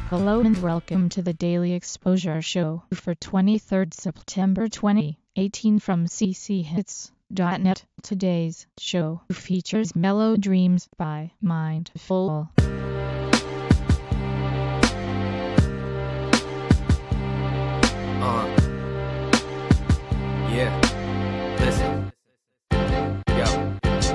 Hello and welcome to the Daily Exposure Show for 23rd September 2018 from cchits.net. Today's show features Mellow Dreams by Mindful. Listen. Yo.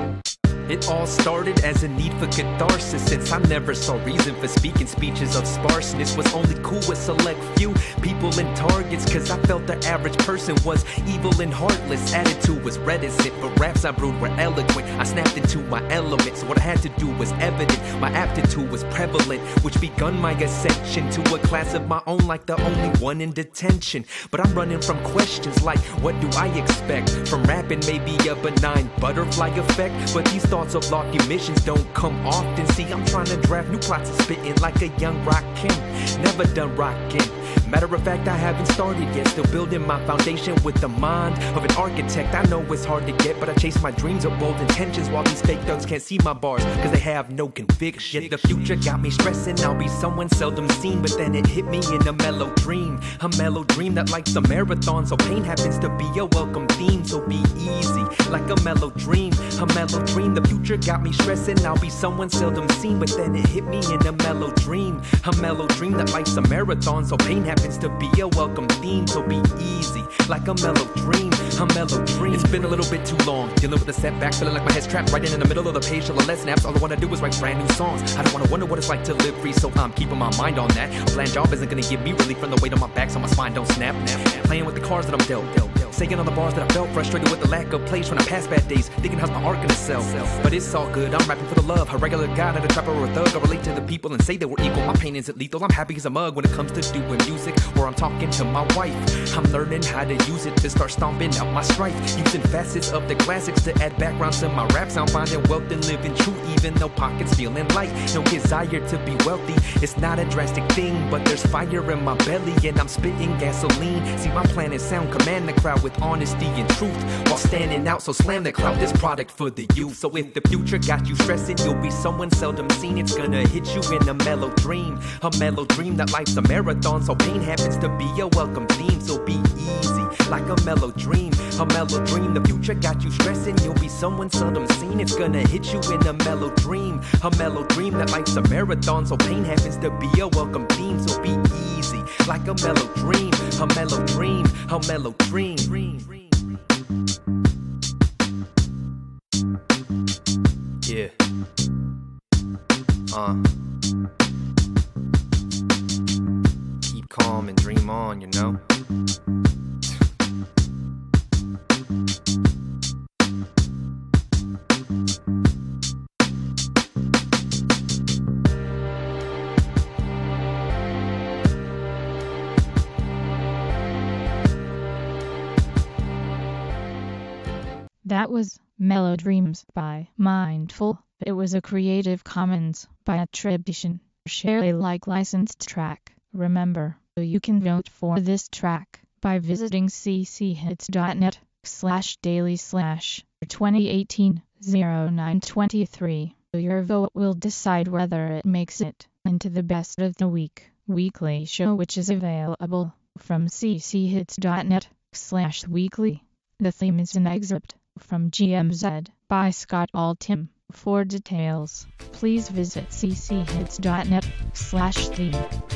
It all started as a need for catharsis, since I never saw reason for speaking speeches of sparseness. Was only cool with select few people and targets, cause I felt the average person was evil and heartless. Attitude was reticent, but raps I brewed were eloquent. I snapped into my elements, what I had to do was evident. My aptitude was prevalent, which begun my ascension to a class of my own, like the only one in detention. But I'm running from questions like, what do I expect from rapping? Maybe a benign butterfly effect, but these thoughts of lofty missions don't come often. See, I'm trying to draft new plots and spitting like a young rock king. Never done rocking. Matter of fact, I haven't started yet. Still building my foundation with the mind of an architect. I know it's hard to get, but I chase my dreams of bold intentions, while these fake thugs can't see my bars cause they have no conviction. The future got me stressing, I'll be someone seldom seen, but then it hit me in a mellow dream. A mellow dream that likes a marathon, so pain happens to be a welcome theme. So be easy, like a mellow dream. A mellow dream, the future got me stressing, I'll be someone seldom seen, but then it hit me in a mellow dream. A mellow dream that likes a marathon, so pain happens to be a welcome theme. So be easy, like a mellow dream. A mellow dream. It's been a little bit too long, dealing with a setback, feeling like my head's trapped right in the middle of the page till the less snaps. All I wanna do is write brand new songs. I don't wanna wonder what it's like to live free, so I'm keeping my mind on that. A bland job isn't gonna give me relief from the weight on my back, so my spine don't snap. Playing with the cards that I'm dealt. Saying on the bars that I felt, frustrated with the lack of plays when I pass bad days, thinking how's my art gonna sell. But it's all good, I'm rapping for the love. A regular guy, not a trapper or a thug. I relate to the people and say they were equal. My pain isn't lethal, I'm happy as a mug when it comes to doing music, or I'm talking to my wife. I'm learning how to use it to start stomping out my strife, using facets of the classics to add background to my raps. I'm finding wealth and living true, even though pockets feeling light. No desire to be wealthy, it's not a drastic thing, but there's fire in my belly and I'm spitting gasoline. See, my plan is sound, command the crowd with honesty and truth, while standing out, so slam the cloud, this product for the youth. So if the future got you stressing, you'll be someone seldom seen. It's gonna hit you in a mellow dream that life's a marathon, so pain happens to be a welcome theme. So be easy, like a mellow dream. The future got you stressing, you'll be someone seldom seen. It's gonna hit you in a mellow dream that life's a marathon, so pain happens to be a welcome theme. So be easy, like a mellow dream. Yeah. Keep calm and dream on, you know. That was Mellow Dreams by Mindful. It was a Creative Commons by attribution, share Alike licensed track. Remember, you can vote for this track by visiting cchits.net/daily/2018-0923. Your vote will decide whether it makes it into the Best of the Week weekly show, which is available from cchits.net/weekly. The theme is an excerpt from GMZ by Scott Altham. For details, please visit cchits.net/theme.